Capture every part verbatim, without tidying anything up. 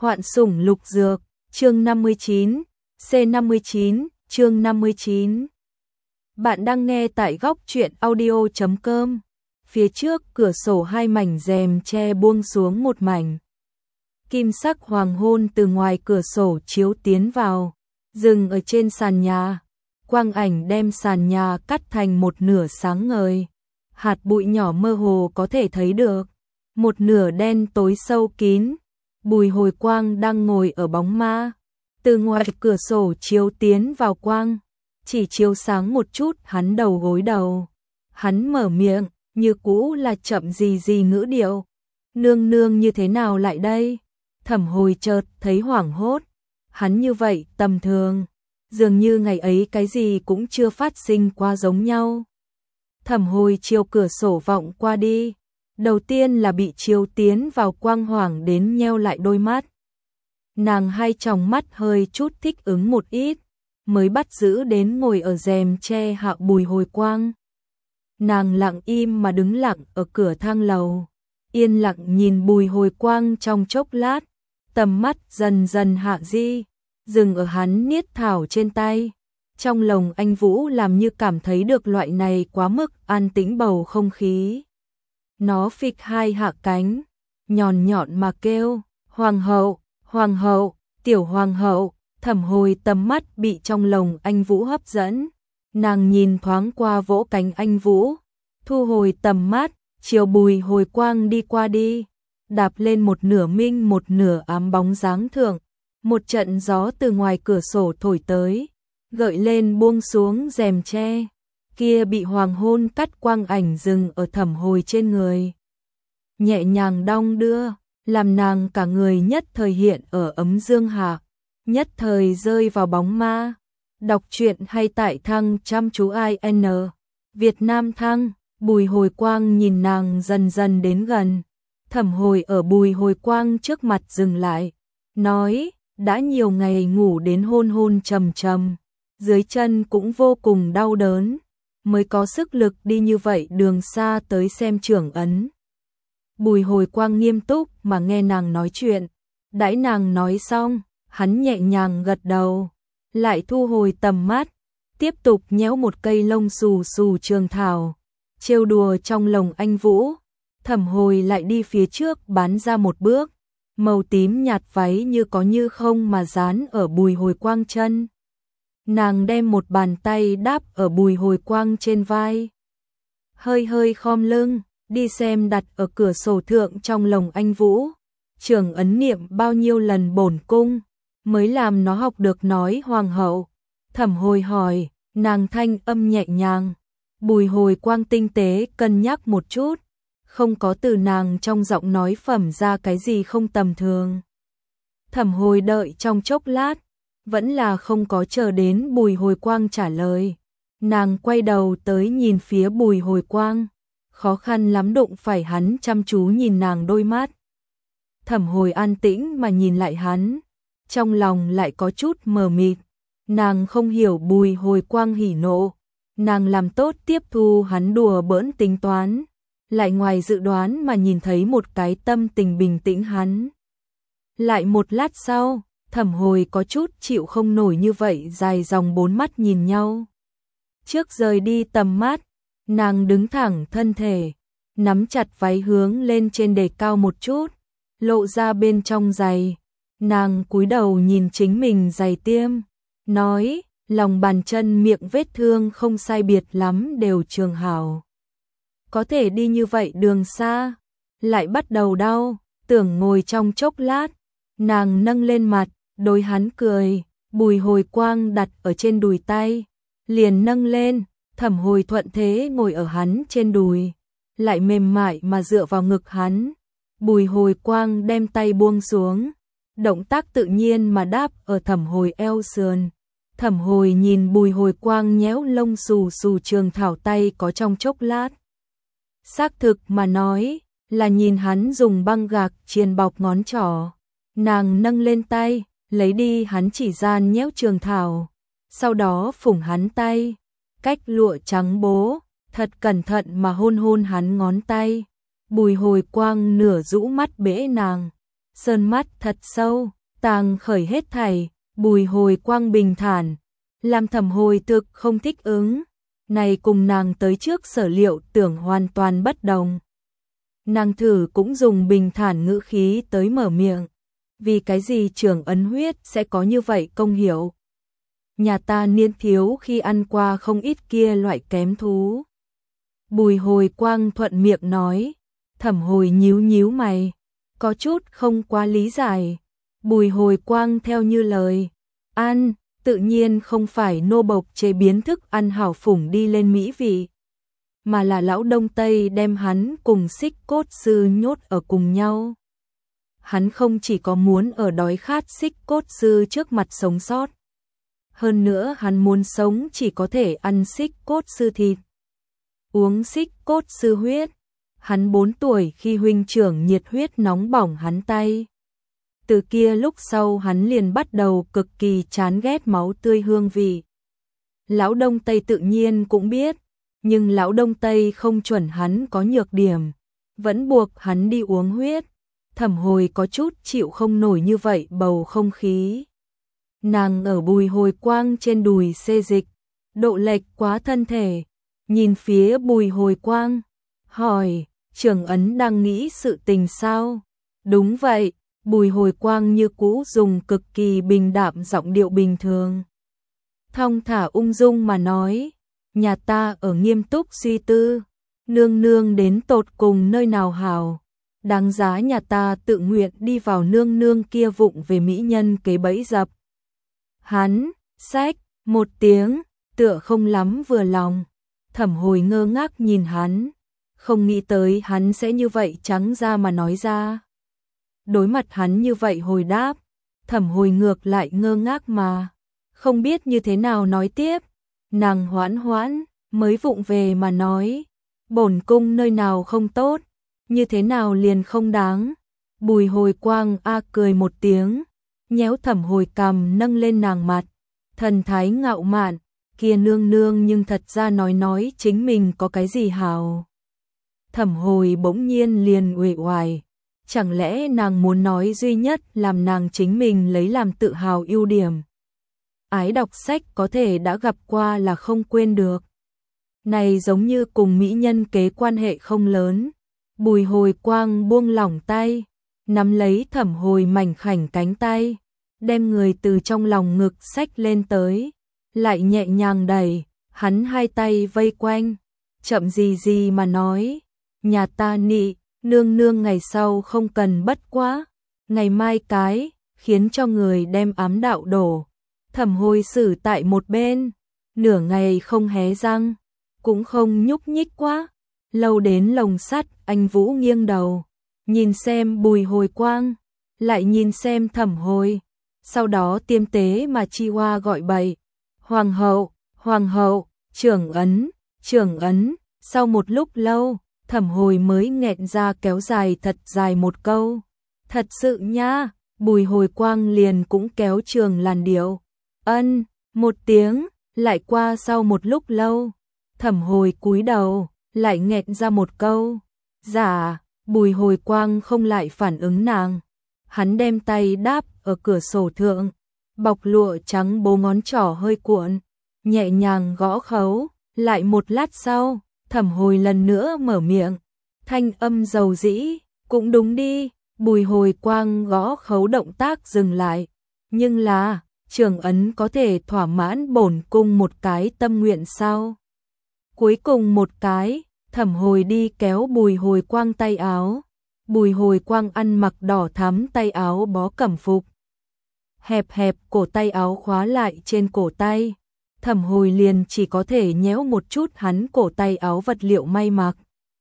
Hoạn sủng lục dược, chương năm mươi chín, C năm mươi chín, chương năm mươi chín. Bạn đang nghe tại góc truyện audio chấm com. Phía trước cửa sổ hai mảnh rèm che buông xuống một mảnh. Kim sắc hoàng hôn từ ngoài cửa sổ chiếu tiến vào, dừng ở trên sàn nhà. Quang ảnh đem sàn nhà cắt thành một nửa sáng ngời. Hạt bụi nhỏ mơ hồ có thể thấy được. Một nửa đen tối sâu kín. Bùi Hồi Quang đang ngồi ở bóng ma. Từ ngoài cửa sổ chiếu tiến vào quang, chỉ chiếu sáng một chút hắn đầu gối đầu. Hắn mở miệng, như cũ là chậm gì gì ngữ điệu. Nương nương như thế nào lại đây? Thẩm Hồi chợt thấy hoảng hốt. Hắn như vậy tầm thường, dường như ngày ấy cái gì cũng chưa phát sinh qua giống nhau. Thẩm Hồi chiều cửa sổ vọng qua đi. Đầu tiên là bị chiếu tiến vào quang hoàng đến nheo lại đôi mắt. Nàng hai tròng mắt hơi chút thích ứng một ít, mới bắt giữ đến ngồi ở rèm che hạ Bùi Hồi Quang. Nàng lặng im mà đứng lặng ở cửa thang lầu, yên lặng nhìn Bùi Hồi Quang trong chốc lát, tầm mắt dần dần hạ di, dừng ở hắn niết thảo trên tay. Trong lòng anh Vũ làm như cảm thấy được loại này quá mức an tĩnh bầu không khí. Nó phịch hai hạ cánh, nhọn nhọn mà kêu, hoàng hậu, hoàng hậu, tiểu hoàng hậu. Thẩm Hồi tầm mắt bị trong lòng anh Vũ hấp dẫn. Nàng nhìn thoáng qua vỗ cánh anh Vũ, thu hồi tầm mắt, chiều Bùi Hồi Quang đi qua đi, đạp lên một nửa minh một nửa ám bóng dáng thượng. Một trận gió từ ngoài cửa sổ thổi tới, gợi lên buông xuống rèm che. Kia bị hoàng hôn cắt quang ảnh dừng ở Thẩm Hồi trên người, nhẹ nhàng đong đưa, làm nàng cả người nhất thời hiện ở ấm dương hạ, nhất thời rơi vào bóng ma. Đọc truyện hay tại thăng chăm chú i en Việt Nam thăng. Bùi Hồi Quang nhìn nàng dần dần đến gần. Thẩm Hồi ở Bùi Hồi Quang trước mặt dừng lại, nói, đã nhiều ngày ngủ đến hôn hôn trầm trầm, dưới chân cũng vô cùng đau đớn, mới có sức lực đi như vậy đường xa tới xem trưởng ấn. Bùi Hồi Quang nghiêm túc mà nghe nàng nói chuyện. Đãi nàng nói xong, hắn nhẹ nhàng gật đầu, lại thu hồi tầm mắt, tiếp tục nhéo một cây lông xù xù trường thảo, trêu đùa trong lòng anh Vũ. Thẩm Hồi lại đi phía trước bán ra một bước, màu tím nhạt váy như có như không mà dán ở Bùi Hồi Quang chân. Nàng đem một bàn tay đáp ở Bùi Hồi Quang trên vai, hơi hơi khom lưng, đi xem đặt ở cửa sổ thượng trong lòng anh Vũ. Trưởng ấn niệm bao nhiêu lần bổn cung, mới làm nó học được nói hoàng hậu. Thẩm Hồi hỏi, nàng thanh âm nhẹ nhàng. Bùi Hồi Quang tinh tế cân nhắc một chút, không có từ nàng trong giọng nói phẩm ra cái gì không tầm thường. Thẩm Hồi đợi trong chốc lát, vẫn là không có chờ đến Bùi Hồi Quang trả lời. Nàng quay đầu tới nhìn phía Bùi Hồi Quang, khó khăn lắm đụng phải hắn chăm chú nhìn nàng đôi mắt. Thẩm Hồi an tĩnh mà nhìn lại hắn, trong lòng lại có chút mờ mịt. Nàng không hiểu Bùi Hồi Quang hỉ nộ, nàng làm tốt tiếp thu hắn đùa bỡn tính toán, lại ngoài dự đoán mà nhìn thấy một cái tâm tình bình tĩnh hắn. Lại một lát sau, Thẩm Hồi có chút chịu không nổi như vậy dài dòng bốn mắt nhìn nhau. Trước rời đi tầm mắt, nàng đứng thẳng thân thể, nắm chặt váy hướng lên trên đề cao một chút, lộ ra bên trong giày. Nàng cúi đầu nhìn chính mình giày tiêm, nói, lòng bàn chân miệng vết thương không sai biệt lắm đều trường hảo. Có thể đi như vậy đường xa, lại bắt đầu đau, tưởng ngồi trong chốc lát. Nàng nâng lên mặt, đối hắn cười. Bùi Hồi Quang đặt ở trên đùi tay, liền nâng lên. Thẩm Hồi thuận thế ngồi ở hắn trên đùi, lại mềm mại mà dựa vào ngực hắn. Bùi Hồi Quang đem tay buông xuống, động tác tự nhiên mà đáp ở Thẩm Hồi eo sườn. Thẩm Hồi nhìn Bùi Hồi Quang nhéo lông xù xù trường thảo tay có trong chốc lát. Xác thực mà nói, là nhìn hắn dùng băng gạc chiên bọc ngón trỏ. Nàng nâng lên tay, lấy đi hắn chỉ gian nhéo trường thảo, sau đó phủng hắn tay, cách lụa trắng bố, thật cẩn thận mà hôn hôn hắn ngón tay. Bùi Hồi Quang nửa rũ mắt bẽ nàng, sơn mắt thật sâu, tàng khởi hết thảy. Bùi Hồi Quang bình thản, làm Thẩm Hồi thực không thích ứng, này cùng nàng tới trước sở liệu tưởng hoàn toàn bất đồng. Nàng thử cũng dùng bình thản ngữ khí tới mở miệng, vì cái gì Trường ấn huyết sẽ có như vậy công hiệu? Nhà ta niên thiếu khi ăn qua không ít kia loại kém thú. Bùi Hồi Quang thuận miệng nói. Thẩm Hồi nhíu nhíu mày, có chút không quá lý giải. Bùi Hồi Quang theo như lời, ăn, tự nhiên không phải nô bộc chế biến thức ăn hảo phủng đi lên mỹ vị, mà là lão Đông Tây đem hắn cùng Xích Cốt Sư nhốt ở cùng nhau. Hắn không chỉ có muốn ở đói khát Xích Cốt Sư trước mặt sống sót, hơn nữa hắn muốn sống chỉ có thể ăn Xích Cốt Sư thịt, uống Xích Cốt Sư huyết. Hắn bốn tuổi khi huynh trưởng nhiệt huyết nóng bỏng hắn tay. Từ kia lúc sau hắn liền bắt đầu cực kỳ chán ghét máu tươi hương vị. Lão Đông Tây tự nhiên cũng biết, nhưng lão Đông Tây không chuẩn hắn có nhược điểm, vẫn buộc hắn đi uống huyết. Thẩm Hồi có chút chịu không nổi như vậy bầu không khí. Nàng ở Bùi Hồi Quang trên đùi xê dịch, độ lệch quá thân thể, nhìn phía Bùi Hồi Quang, hỏi, Trường ấn đang nghĩ sự tình sao? Đúng vậy, Bùi Hồi Quang như cũ dùng cực kỳ bình đạm giọng điệu bình thường. Thong thả ung dung mà nói, nhà ta ở nghiêm túc suy tư, nương nương đến tột cùng nơi nào hảo, đáng giá nhà ta tự nguyện đi vào nương nương kia vụng về mỹ nhân kế bẫy dập. Hắn, xách, một tiếng, tựa không lắm vừa lòng. Thẩm Hồi ngơ ngác nhìn hắn, không nghĩ tới hắn sẽ như vậy trắng ra mà nói ra. Đối mặt hắn như vậy hồi đáp, Thẩm Hồi ngược lại ngơ ngác mà không biết như thế nào nói tiếp. Nàng hoãn hoãn, mới vụng về mà nói, bổn cung nơi nào không tốt, như thế nào liền không đáng. Bùi Hồi Quang a cười một tiếng, nhéo Thẩm Hồi cằm nâng lên nàng mặt, thần thái ngạo mạn, kia nương nương nhưng thật ra nói nói chính mình có cái gì hảo. Thẩm Hồi bỗng nhiên liền uể oải, chẳng lẽ nàng muốn nói duy nhất làm nàng chính mình lấy làm tự hào ưu điểm. Ái đọc sách có thể đã gặp qua là không quên được. Này giống như cùng mỹ nhân kế quan hệ không lớn. Bùi Hồi Quang buông lỏng tay, nắm lấy Thẩm Hồi mảnh khảnh cánh tay, đem người từ trong lòng ngực xách lên tới, lại nhẹ nhàng đẩy, hắn hai tay vây quanh, chậm gì gì mà nói, nhà ta nị, nương nương ngày sau không cần bất quá, ngày mai cái, khiến cho người đem ám đạo đổ. Thẩm Hồi xử tại một bên, nửa ngày không hé răng, cũng không nhúc nhích quá, lâu đến lồng sắt. Anh Vũ nghiêng đầu, nhìn xem Bùi Hồi Quang, lại nhìn xem Thẩm Hồi, sau đó tiêm tế mà chi hoa gọi bậy, hoàng hậu, hoàng hậu, trưởng ấn, trưởng ấn. Sau một lúc lâu, Thẩm Hồi mới nghẹn ra kéo dài thật dài một câu, thật sự nha. Bùi Hồi Quang liền cũng kéo trường làn điệu, ân, một tiếng. Lại qua sau một lúc lâu, Thẩm Hồi cúi đầu, lại nghẹn ra một câu, dạ. Bùi Hồi Quang không lại phản ứng nàng, hắn đem tay đáp ở cửa sổ thượng, bọc lụa trắng bố ngón trỏ hơi cuộn, nhẹ nhàng gõ khấu. Lại một lát sau, Thẩm Hồi lần nữa mở miệng, thanh âm dầu dĩ, cũng đúng đi. Bùi Hồi Quang gõ khấu động tác dừng lại, nhưng là, Trường ấn có thể thỏa mãn bổn cung một cái tâm nguyện sao? Cuối cùng một cái. Thẩm Hồi đi kéo Bùi Hồi Quang tay áo. Bùi Hồi Quang ăn mặc đỏ thắm tay áo bó cẩm phục, hẹp hẹp cổ tay áo khóa lại trên cổ tay. Thẩm Hồi liền chỉ có thể nhéo một chút hắn cổ tay áo vật liệu may mặc,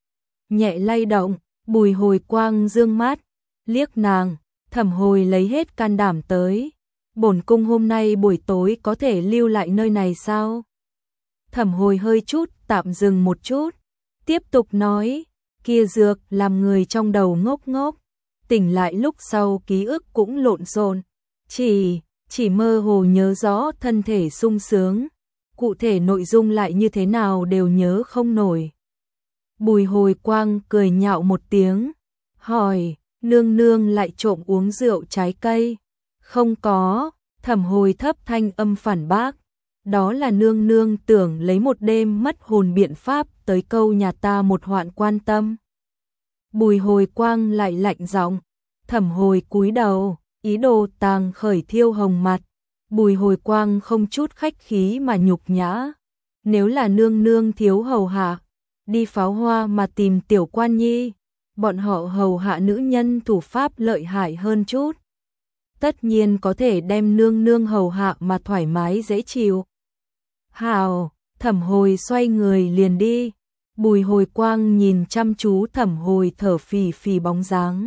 nhẹ lay động. Bùi Hồi Quang dương mắt liếc nàng. Thẩm Hồi lấy hết can đảm tới, bổn cung hôm nay buổi tối có thể lưu lại nơi này sao? Thẩm Hồi hơi chút tạm dừng một chút, tiếp tục nói, kia dược làm người trong đầu ngốc ngốc, tỉnh lại lúc sau ký ức cũng lộn xộn, chỉ chỉ mơ hồ nhớ rõ thân thể sung sướng, cụ thể nội dung lại như thế nào đều nhớ không nổi. Bùi Hồi Quang cười nhạo một tiếng, hỏi, nương nương lại trộm uống rượu trái cây. Không có, Thẩm Hồi thấp thanh âm phản bác. Đó là nương nương tưởng lấy một đêm mất hồn biện pháp tới câu nhà ta một hoạn quan tâm. Bùi Hồi Quang lại lạnh giọng. Thẩm Hồi cúi đầu, ý đồ tàng khởi thiêu hồng mặt. Bùi Hồi Quang không chút khách khí mà nhục nhã. Nếu là nương nương thiếu hầu hạ, đi pháo hoa mà tìm tiểu quan nhi, bọn họ hầu hạ nữ nhân thủ pháp lợi hại hơn chút. Tất nhiên có thể đem nương nương hầu hạ mà thoải mái dễ chịu. Hào, Thẩm Hồi xoay người liền đi. Bùi Hồi Quang nhìn chăm chú Thẩm Hồi thở phì phì bóng dáng.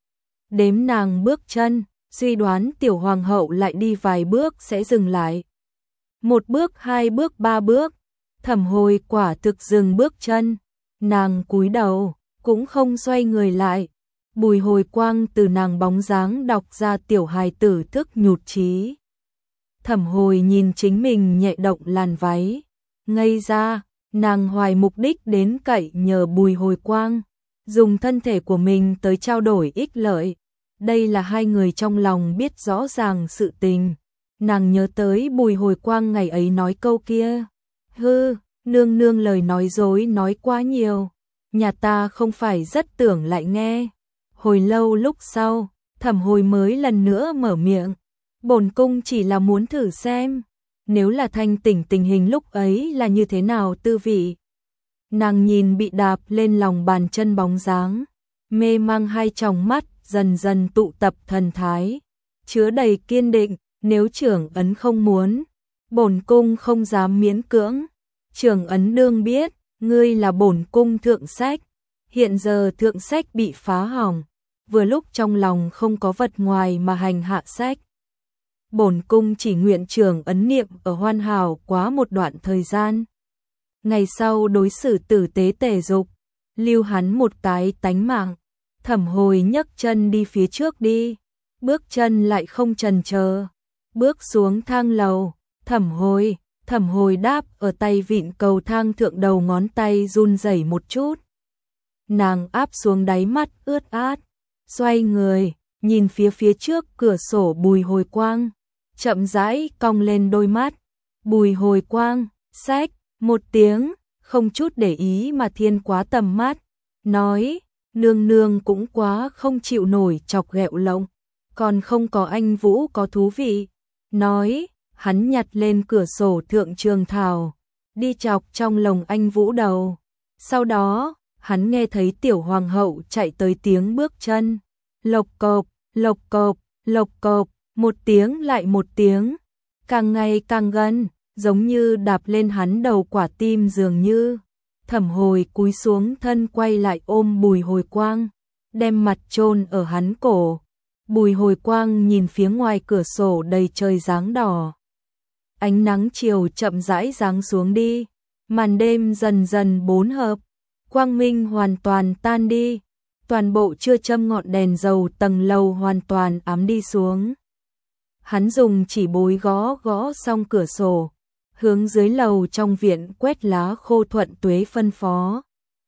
Đếm nàng bước chân, suy đoán tiểu hoàng hậu lại đi vài bước sẽ dừng lại. Một bước, hai bước, ba bước. Thẩm Hồi quả thực dừng bước chân. Nàng cúi đầu, cũng không xoay người lại. Bùi Hồi Quang từ nàng bóng dáng đọc ra tiểu hài tử thức nhụt chí. Thẩm Hồi nhìn chính mình nhẹ động làn váy. Ngây ra, nàng hoài mục đích đến cậy nhờ Bùi Hồi Quang, dùng thân thể của mình tới trao đổi ích lợi. Đây là hai người trong lòng biết rõ ràng sự tình. Nàng nhớ tới Bùi Hồi Quang ngày ấy nói câu kia. Hư, nương nương lời nói dối nói quá nhiều. Nhà ta không phải rất tưởng lại nghe. Hồi lâu lúc sau, Thẩm Hồi mới lần nữa mở miệng. Bổn cung chỉ là muốn thử xem, nếu là thanh tỉnh tình hình lúc ấy là như thế nào tư vị. Nàng nhìn bị đạp lên lòng bàn chân bóng dáng, mê mang hai tròng mắt dần dần tụ tập thần thái, chứa đầy kiên định. Nếu trưởng ấn không muốn, bổn cung không dám miễn cưỡng. Trưởng ấn đương biết, ngươi là bổn cung thượng sách. Hiện giờ thượng sách bị phá hỏng, vừa lúc trong lòng không có vật ngoài mà hành hạ sách. Bổn cung chỉ nguyện trưởng ấn niệm ở hoàn hảo quá một đoạn thời gian. Ngày sau đối xử tử tế tề dục, lưu hắn một cái tánh mạng. Thẩm Hồi nhấc chân đi phía trước đi, bước chân lại không chần chờ, bước xuống thang lầu. Thẩm Hồi, Thẩm Hồi đáp ở tay vịn cầu thang thượng, đầu ngón tay run rẩy một chút. Nàng áp xuống đáy mắt ướt át, xoay người, nhìn phía phía trước cửa sổ Bùi Hồi Quang, chậm rãi cong lên đôi mắt. Bùi Hồi Quang, xách, một tiếng, không chút để ý mà thiên quá tầm mắt, nói, nương nương cũng quá không chịu nổi chọc ghẹo lộng, còn không có anh Vũ có thú vị. Nói, hắn nhặt lên cửa sổ thượng trường thảo, đi chọc trong lồng anh Vũ đầu. Sau đó, hắn nghe thấy tiểu hoàng hậu chạy tới tiếng bước chân, lộc cộp, lộc cộp, lộc cộp, một tiếng lại một tiếng, càng ngày càng gần, giống như đạp lên hắn đầu quả tim dường như. Thẩm Hồi cúi xuống thân quay lại ôm Bùi Hồi Quang, đem mặt chôn ở hắn cổ. Bùi Hồi Quang nhìn phía ngoài cửa sổ đầy trời dáng đỏ. Ánh nắng chiều chậm rãi giáng xuống đi, màn đêm dần dần bốn hợp, quang minh hoàn toàn tan đi, toàn bộ chưa châm ngọn đèn dầu tầng lầu hoàn toàn ám đi xuống. Hắn dùng chỉ bối gõ gõ xong cửa sổ, hướng dưới lầu trong viện quét lá khô. Thuận Tuế phân phó.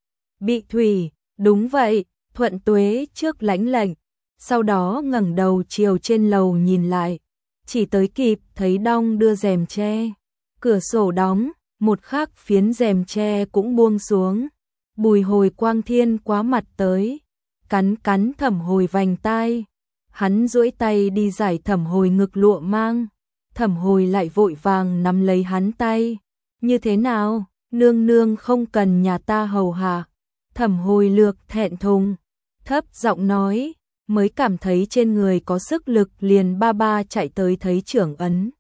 Bị Thủy, đúng vậy, Thuận Tuế trước lãnh lệnh, sau đó ngẩng đầu chiều trên lầu nhìn lại, chỉ tới kịp thấy đong đưa rèm tre, cửa sổ đóng, một khắc phiến rèm tre cũng buông xuống. Bùi Hồi Quang thiên quá mặt tới, cắn cắn Thẩm Hồi vành tai, hắn duỗi tay đi giải Thẩm Hồi ngực lụa mang. Thẩm Hồi lại vội vàng nắm lấy hắn tay. Như thế nào, nương nương không cần nhà ta hầu hạ. Thẩm Hồi lược thẹn thùng, thấp giọng nói, mới cảm thấy trên người có sức lực liền ba ba chạy tới thấy trưởng ấn.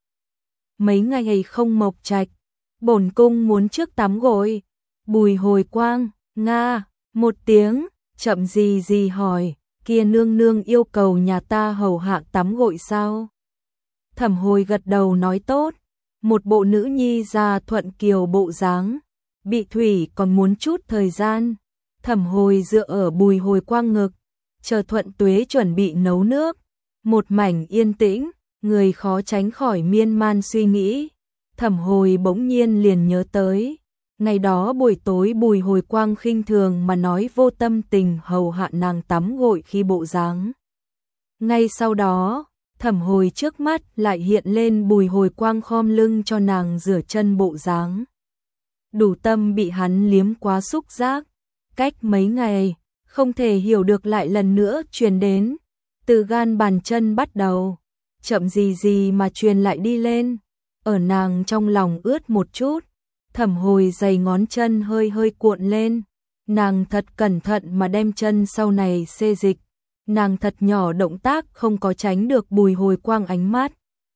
Mấy ngày không mộc trạch, bổn cung muốn trước tắm gội. Bùi Hồi Quang, nga, một tiếng, chậm gì gì hỏi, kia nương nương yêu cầu nhà ta hầu hạ tắm gội sao? Thẩm Hồi gật đầu nói tốt, một bộ nữ nhi ra thuận kiều bộ dáng. Bị Thủy còn muốn chút thời gian. Thẩm Hồi dựa ở Bùi Hồi Quang ngực, chờ Thuận Tuế chuẩn bị nấu nước. Một mảnh yên tĩnh, người khó tránh khỏi miên man suy nghĩ. Thẩm Hồi bỗng nhiên liền nhớ tới, Ngày đó buổi tối Bùi Hồi Quang khinh thường mà nói vô tâm tình hầu hạ nàng tắm gội khi bộ dáng. Ngay sau đó, Thẩm Hồi trước mắt lại hiện lên Bùi Hồi Quang khom lưng cho nàng rửa chân bộ dáng. Đủ tâm bị hắn liếm quá xúc giác, cách mấy ngày, không thể hiểu được lại lần nữa truyền đến, từ gan bàn chân bắt đầu, chậm gì gì mà truyền lại đi lên, ở nàng trong lòng ướt một chút, Thẩm Hồi giày ngón chân hơi hơi cuộn lên, nàng thật cẩn thận mà đem chân sau này xê dịch, nàng thật nhỏ động tác không có tránh được Bùi Hồi Quang ánh mắt.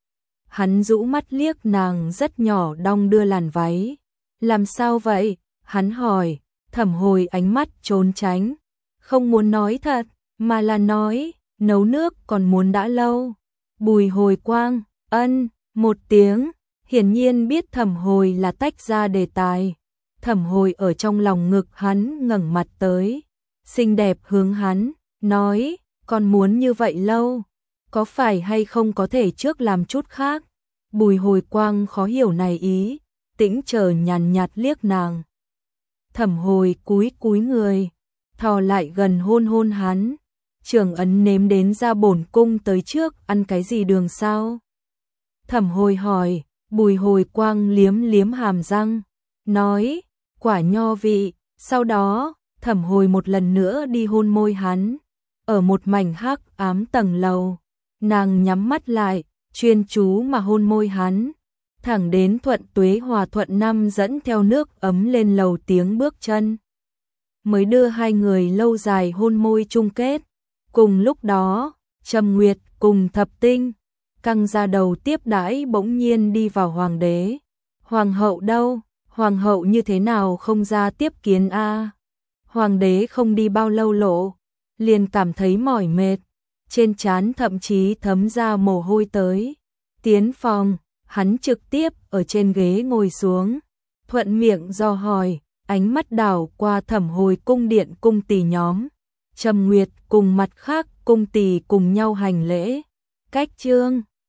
Hắn rũ mắt liếc nàng rất nhỏ đong đưa làn váy. Làm sao vậy? Hắn hỏi, Thẩm Hồi ánh mắt trốn tránh, không muốn nói thật, mà là nói, nấu nước còn muốn đã lâu. Bùi Hồi Quang, ân, một tiếng, hiển nhiên biết Thẩm Hồi là tách ra đề tài. Thẩm Hồi ở trong lòng ngực hắn ngẩng mặt tới, xinh đẹp hướng hắn, nói, còn muốn như vậy lâu, có phải hay không có thể trước làm chút khác? Bùi Hồi Quang khó hiểu này ý, tĩnh chờ nhàn nhạt liếc nàng. Thẩm Hồi cúi cúi người, thò lại gần hôn hôn hắn. Trưởng ấn nếm đến ra bổn cung tới trước ăn cái gì đường sao? Thẩm Hồi hỏi, Bùi Hồi Quang liếm liếm hàm răng, nói, quả nho vị. Sau đó, Thẩm Hồi một lần nữa đi hôn môi hắn, ở một mảnh hắc ám tầng lầu. Nàng nhắm mắt lại, chuyên chú mà hôn môi hắn. Thẳng đến Thuận Tuế Hòa Thuận Năm dẫn theo nước ấm lên lầu tiếng bước chân, mới đưa hai người lâu dài hôn môi chung kết. Cùng lúc đó, Trầm Nguyệt cùng Thập Tinh căng ra đầu tiếp đãi bỗng nhiên đi vào hoàng đế. Hoàng hậu đâu? Hoàng hậu như thế nào không ra tiếp kiến a? À? Hoàng đế không đi bao lâu lộ, liền cảm thấy mỏi mệt, trên trán thậm chí thấm ra mồ hôi tới. Tiến phòng, hắn trực tiếp ở trên ghế ngồi xuống, thuận miệng do hỏi, ánh mắt đảo qua Thẩm Hồi cung điện cung tỳ nhóm. Trầm Nguyệt cùng mặt khác cung tỳ cùng nhau hành lễ. Cách trương